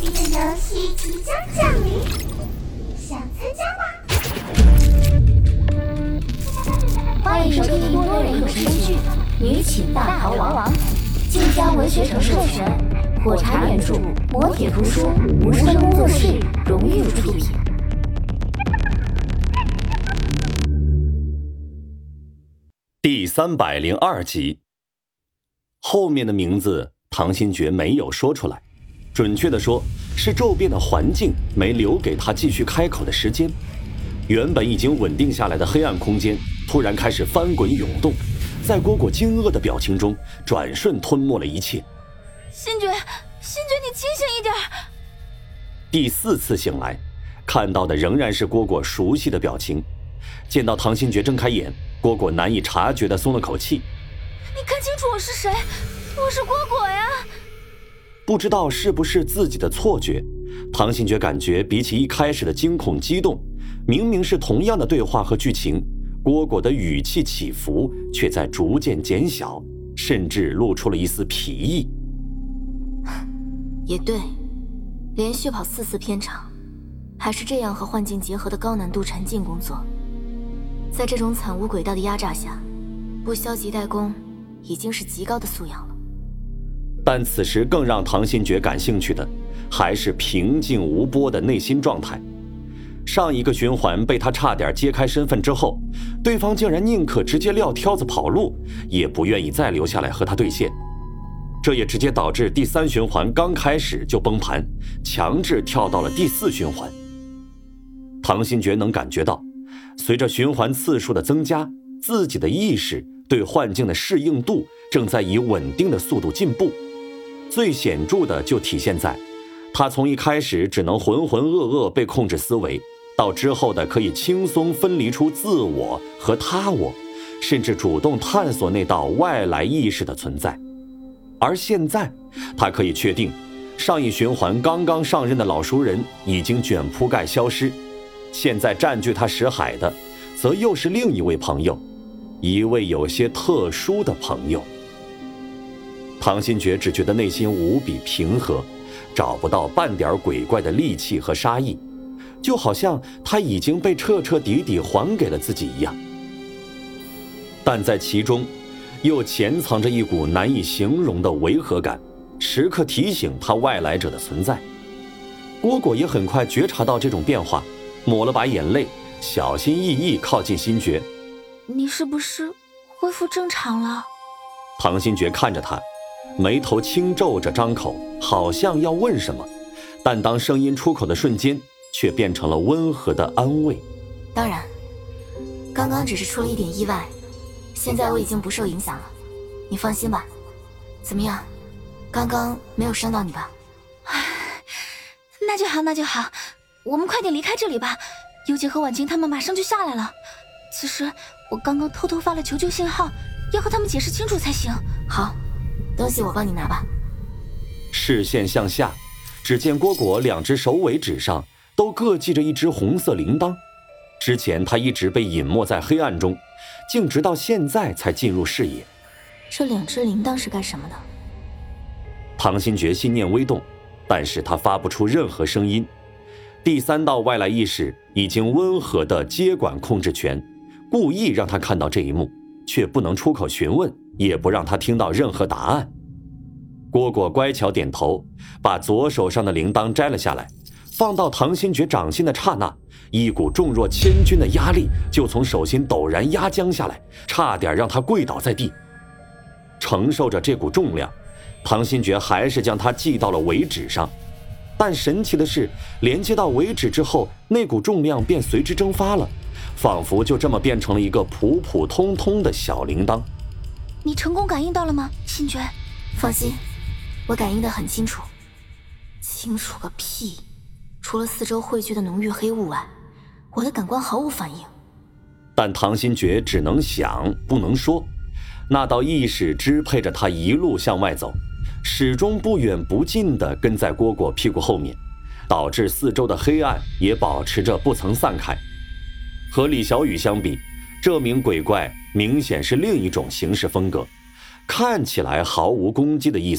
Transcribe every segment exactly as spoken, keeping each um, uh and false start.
新的游戏即将降临，想参加吗？ 欢迎收听多人有声剧《女寝大逃亡》，晋江文学城授权，火柴原著，磨铁图书，无声工作室荣誉出品。 第三百零二集，后面的名字唐新觉没有说出来，准确的说是周边的环境没留给他继续开口的时间。原本已经稳定下来的黑暗空间突然开始翻滚涌动，在蝈蝈惊愕的表情中转瞬吞没了一切。 新觉，新觉，你清醒一点。 第四次醒来，看到的仍然是蝈蝈熟悉的表情。见到唐新觉睁开眼，蝈蝈难以察觉地松了口气。 你看清楚我是谁？我是蝈蝈呀。 不知道是不是自己的错觉，唐新觉感觉比起一开始的惊恐激动，明明是同样的对话和剧情，蝈蝈的语气起伏却在逐渐减小，甚至露出了一丝疲意。 也对，连续跑四次片场，还是这样和幻境结合的高难度沉浸工作，在这种惨无轨道的压榨下，不消极怠工已经是极高的素养了。 但此时更让唐新觉感兴趣的还是平静无波的内心状态。上一个循环被他差点揭开身份之后，对方竟然宁可直接撂挑子跑路，也不愿意再留下来和他对线。这也直接导致第三循环刚开始就崩盘，强制跳到了第四循环。唐新觉能感觉到，随着循环次数的增加，自己的意识对幻境的适应度正在以稳定的速度进步。最显著的就体现在他从一开始只能浑浑噩噩被控制思维，到之后的可以轻松分离出自我和他我，甚至主动探索那道外来意识的存在。而现在他可以确定，上一循环刚刚上任的老熟人已经卷铺盖消失，现在占据他识海的则又是另一位朋友，一位有些特殊的朋友。唐新觉只觉得内心无比平和，找不到半点鬼怪的戾气和杀意，就好像他已经被彻彻底底还给了自己一样。但在其中又潜藏着一股难以形容的违和感，时刻提醒他外来者的存在。蝈蝈也很快觉察到这种变化，抹了把眼泪，小心翼翼靠近新觉。 你是不是恢复正常了？ 唐新觉看着他，眉头轻皱着张口，好像要问什么，但当声音出口的瞬间，却变成了温和的安慰。 当然，刚刚只是出了一点意外，现在我已经不受影响了，你放心吧。怎么样，刚刚没有伤到你吧？ 那就好，那就好，我们快点离开这里吧。尤姐和婉晴他们马上就下来了。其实我刚刚偷偷发了求救信号，要和他们解释清楚才行。 好，东西我帮你拿吧。 视线向下，只见蝈蝈两只手尾指上都各系着一只红色铃铛。之前他一直被隐没在黑暗中，竟直到现在才进入视野。 这两只铃铛是干什么的？ 唐新觉心念微动，但是他发不出任何声音。第三道外来意识已经温和地接管控制权，故意让他看到这一幕，却不能出口询问，也不让他听到任何答案。蝈蝈乖巧点头，把左手上的铃铛摘了下来，放到唐新觉掌心的刹那，一股重若千钧的压力就从手心陡然压将下来，差点让他跪倒在地。承受着这股重量，唐新觉还是将它系到了尾指上，但神奇的是，连接到尾指之后，那股重量便随之蒸发了，仿佛就这么变成了一个普普通通的小铃铛。 你成功感应到了吗，新觉？ 放心，我感应得很清楚。清楚个屁！除了四周汇聚的浓郁黑雾外，我的感官毫无反应。 但唐新觉只能想不能说，那道意识支配着他一路向外走，始终不远不近地跟在蝈蝈屁股后面，导致四周的黑暗也保持着不曾散开。和李小雨相比，这名鬼怪明显是另一种行事风格，看起来毫无攻击的意思，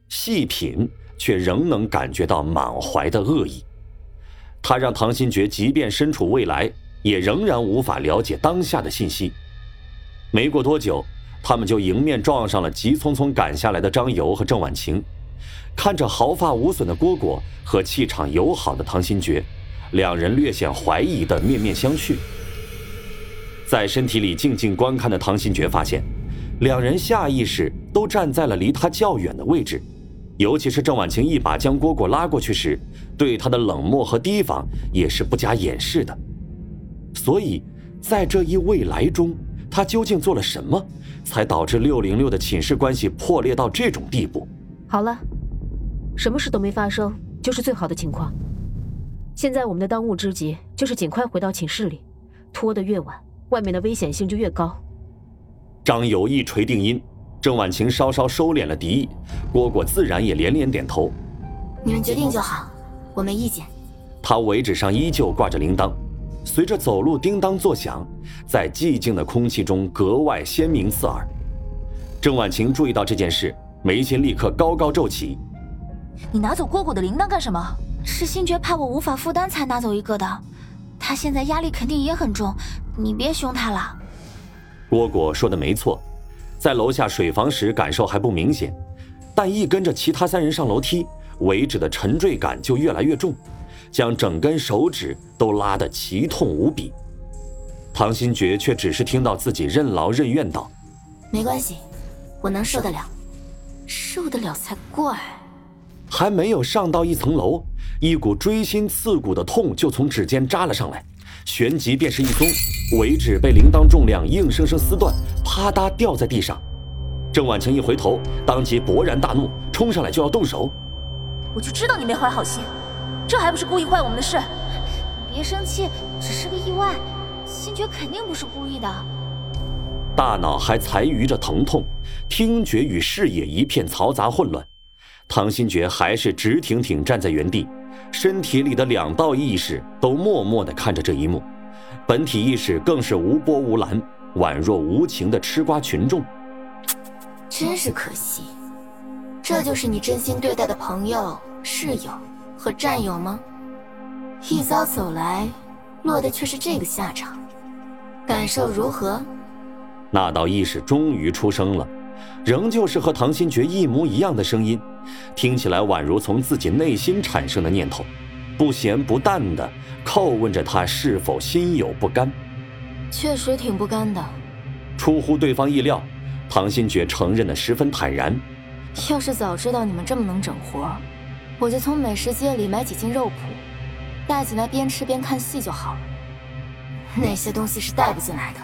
细品却仍能感觉到满怀的恶意。他让唐新觉即便身处未来，也仍然无法了解当下的信息。没过多久，他们就迎面撞上了急匆匆赶下来的张游和郑婉晴。看着毫发无损的蝈蝈和气场友好的唐新觉，两人略显怀疑的面面相觑。在身体里静静观看的唐新觉发现，两人下意识都站在了离他较远的位置，尤其是郑婉晴一把将蝈蝈拉过去时，对他的冷漠和提防也是不加掩饰的。所以在这一未来中，他究竟做了什么，才导致六零六的寝室关系破裂到这种地步？ 好了，什么事都没发生，就是最好的情况。现在我们的当务之急就是尽快回到寝室里，拖得越晚，外面的危险性就越高。 张友一锤定音，郑婉晴稍稍收敛了敌意，蝈蝈自然也连连点头。 你们决定就好，我没意见。 他尾指上依旧挂着铃铛，随着走路叮当作响，在寂静的空气中格外鲜明刺耳。郑婉晴注意到这件事，眉心立刻高高皱起。 你拿走蝈蝈的铃铛干什么？是星爵怕我无法负担才拿走一个的，他现在压力肯定也很重，你别凶他了。 蝈蝈说的没错，在楼下水房时感受还不明显，但一跟着其他三人上楼梯，尾指的沉坠感就越来越重，将整根手指都拉得奇痛无比。唐新觉却只是听到自己任劳任怨道： 没关系，我能受得了。受得了才怪。 还没有上到一层楼，一股锥心刺骨的痛就从指尖扎了上来，旋即便是一松，尾指被铃铛重量硬生生撕断，啪嗒掉在地上。郑婉晴一回头，当即勃然大怒，冲上来就要动手。 我就知道你没怀好心，这还不是故意坏我们的事？你别生气，只是个意外，星爵肯定不是故意的。 大脑还残余着疼痛，听觉与视野一片嘈杂混乱。唐新觉还是直挺挺站在原地，身体里的两道意识都默默地看着这一幕，本体意识更是无波无澜，宛若无情的吃瓜群众。 真是可惜，这就是你真心对待的朋友、室友和战友吗？一遭走来，落得却是这个下场，感受如何？ 那道意识终于出声了，仍旧是和唐新觉一模一样的声音，听起来宛如从自己内心产生的念头，不咸不淡地叩问着他是否心有不甘。 确实挺不甘的。 出乎对方意料，唐新觉承认得十分坦然。 要是早知道你们这么能整活，我就从美食街里买几斤肉脯，带进来边吃边看戏就好了。那些东西是带不进来的。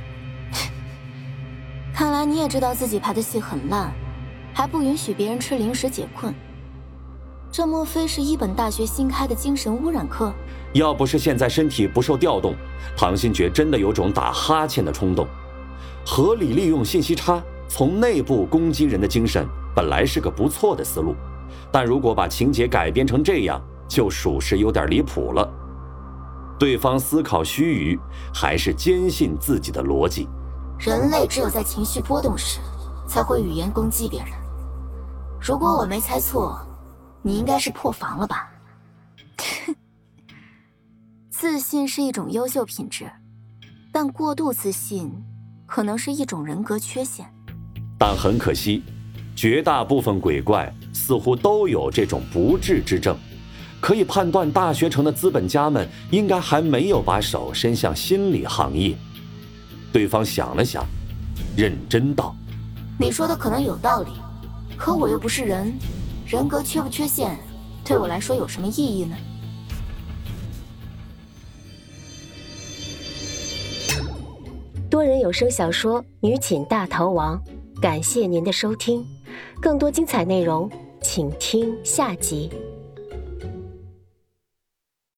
看来你也知道自己排的戏很烂，还不允许别人吃零食解困。这莫非是一本大学新开的精神污染课？ 要不是现在身体不受调动，唐新觉真的有种打哈欠的冲动。合理利用信息差，从内部攻击人的精神，本来是个不错的思路，但如果把情节改编成这样，就属实有点离谱了。对方思考须臾，还是坚信自己的逻辑。 人类只有在情绪波动时，才会语言攻击别人。如果我没猜错，你应该是破防了吧？自信是一种优秀品质，但过度自信可能是一种人格缺陷。 但很可惜，绝大部分鬼怪似乎都有这种不治之症。可以判断，大学城的资本家们应该还没有把手伸向心理行业。对方想了想，认真道： 你说的可能有道理，可我又不是人，人格缺不缺陷对我来说有什么意义呢？ 多人有声小说《女寝大逃亡》，感谢您的收听，更多精彩内容请听下集。